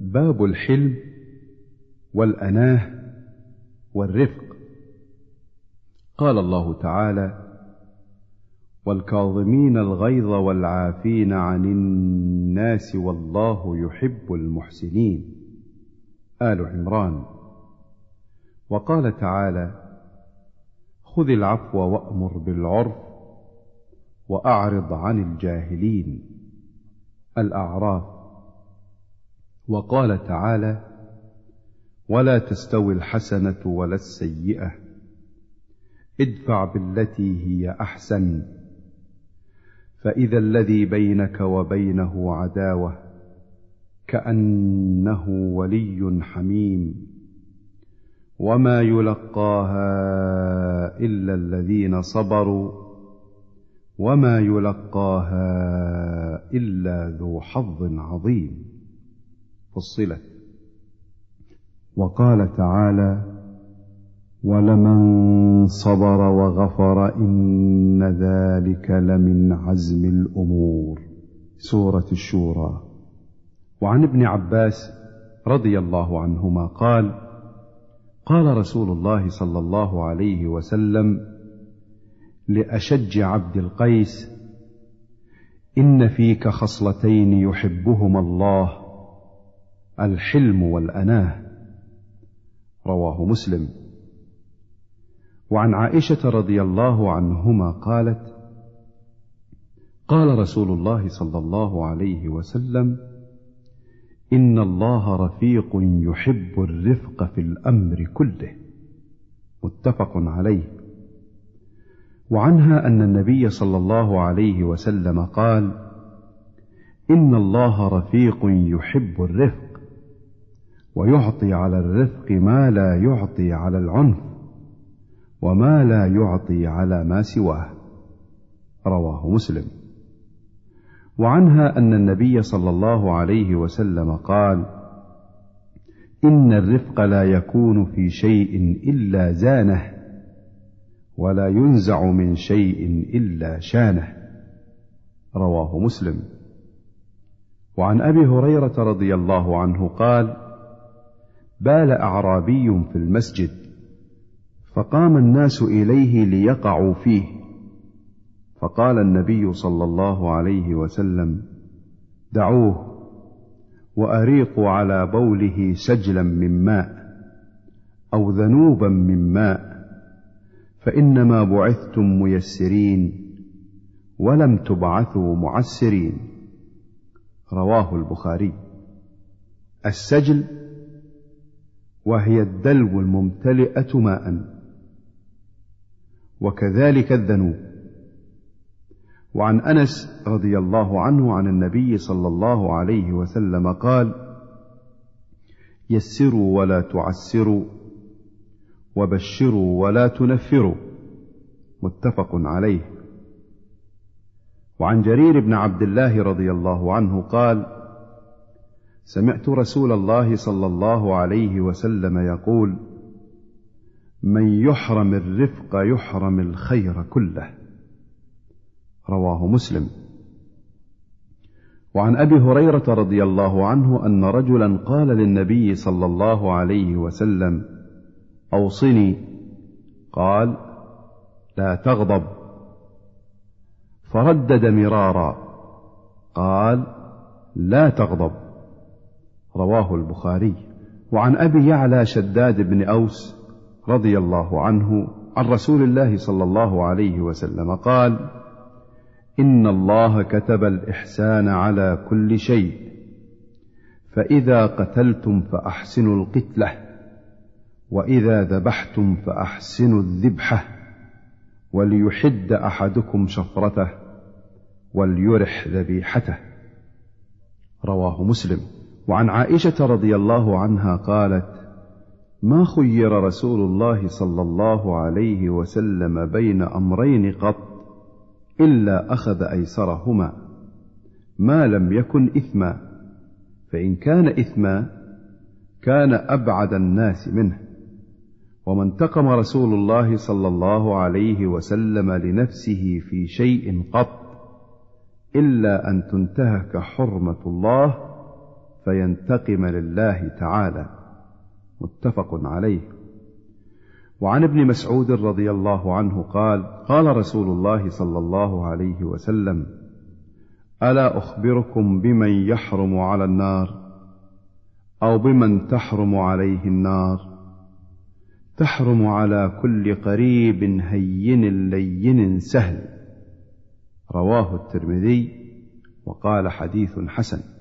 باب الحلم والأناه والرفق. قال الله تعالى: والكاظمين الغيظ والعافين عن الناس والله يحب المحسنين. آل عمران. وقال تعالى: خذ العفو وأمر بالعرف وأعرض عن الجاهلين. الأعراف. وقال تعالى: ولا تستوي الحسنة ولا السيئة ادفع بالتي هي أحسن فإذا الذي بينك وبينه عداوة كأنه ولي حميم وما يلقاها إلا الذين صبروا وما يلقاها إلا ذو حظ عظيم. فصلت. وقال تعالى: ولمن صبر وغفر إن ذلك لمن عزم الأمور. سورة الشورى. وعن ابن عباس رضي الله عنهما قال: قال رسول الله صلى الله عليه وسلم لأشج عبد القيس: إن فيك خصلتين يحبهما الله، الحلم والأناه. رواه مسلم. وعن عائشة رضي الله عنهما قالت: قال رسول الله صلى الله عليه وسلم: إن الله رفيق يحب الرفق في الأمر كله. متفق عليه. وعنها أن النبي صلى الله عليه وسلم قال: إن الله رفيق يحب الرفق ويعطي على الرفق ما لا يعطي على العنف وما لا يعطي على ما سواه. رواه مسلم. وعنها أن النبي صلى الله عليه وسلم قال: إن الرفق لا يكون في شيء إلا زانه ولا ينزع من شيء إلا شانه. رواه مسلم. وعن أبي هريرة رضي الله عنه قال: بال أعرابي في المسجد فقام الناس إليه ليقعوا فيه، فقال النبي صلى الله عليه وسلم: دعوه وأريقوا على بوله سجلا من ماء أو ذنوبا من ماء، فإنما بعثتم ميسرين ولم تبعثوا معسرين. رواه البخاري. السجل وهي الدلو الممتلئة ماء، وكذلك الذنوب. وعن أنس رضي الله عنه عن النبي صلى الله عليه وسلم قال: يسروا ولا تعسروا وبشروا ولا تنفروا. متفق عليه. وعن جرير بن عبد الله رضي الله عنه قال: سمعت رسول الله صلى الله عليه وسلم يقول: من يحرم الرفق يحرم الخير كله. رواه مسلم. وعن أبي هريرة رضي الله عنه أن رجلا قال للنبي صلى الله عليه وسلم: أوصني. قال: لا تغضب. فردد مرارا قال: لا تغضب. رواه البخاري. وعن أبي يعلى شداد بن أوس رضي الله عنه عن رسول الله صلى الله عليه وسلم قال: إن الله كتب الإحسان على كل شيء، فإذا قتلتم فأحسنوا القتلة، وإذا ذبحتم فأحسنوا الذبحة، وليحد أحدكم شفرته وليرح ذبيحته. رواه مسلم. وعن عائشة رضي الله عنها قالت: ما خير رسول الله صلى الله عليه وسلم بين أمرين قط إلا أخذ أيسرهما ما لم يكن إثما، فإن كان إثما كان أبعد الناس منه. وما انتقم رسول الله صلى الله عليه وسلم لنفسه في شيء قط إلا أن تنتهك حرمة الله فينتقم لله تعالى. متفق عليه. وعن ابن مسعود رضي الله عنه قال: قال رسول الله صلى الله عليه وسلم: ألا أخبركم بمن يحرم على النار، أو بمن تحرم عليه النار؟ تحرم على كل قريب هين لين سهل. رواه الترمذي وقال: حديث حسن.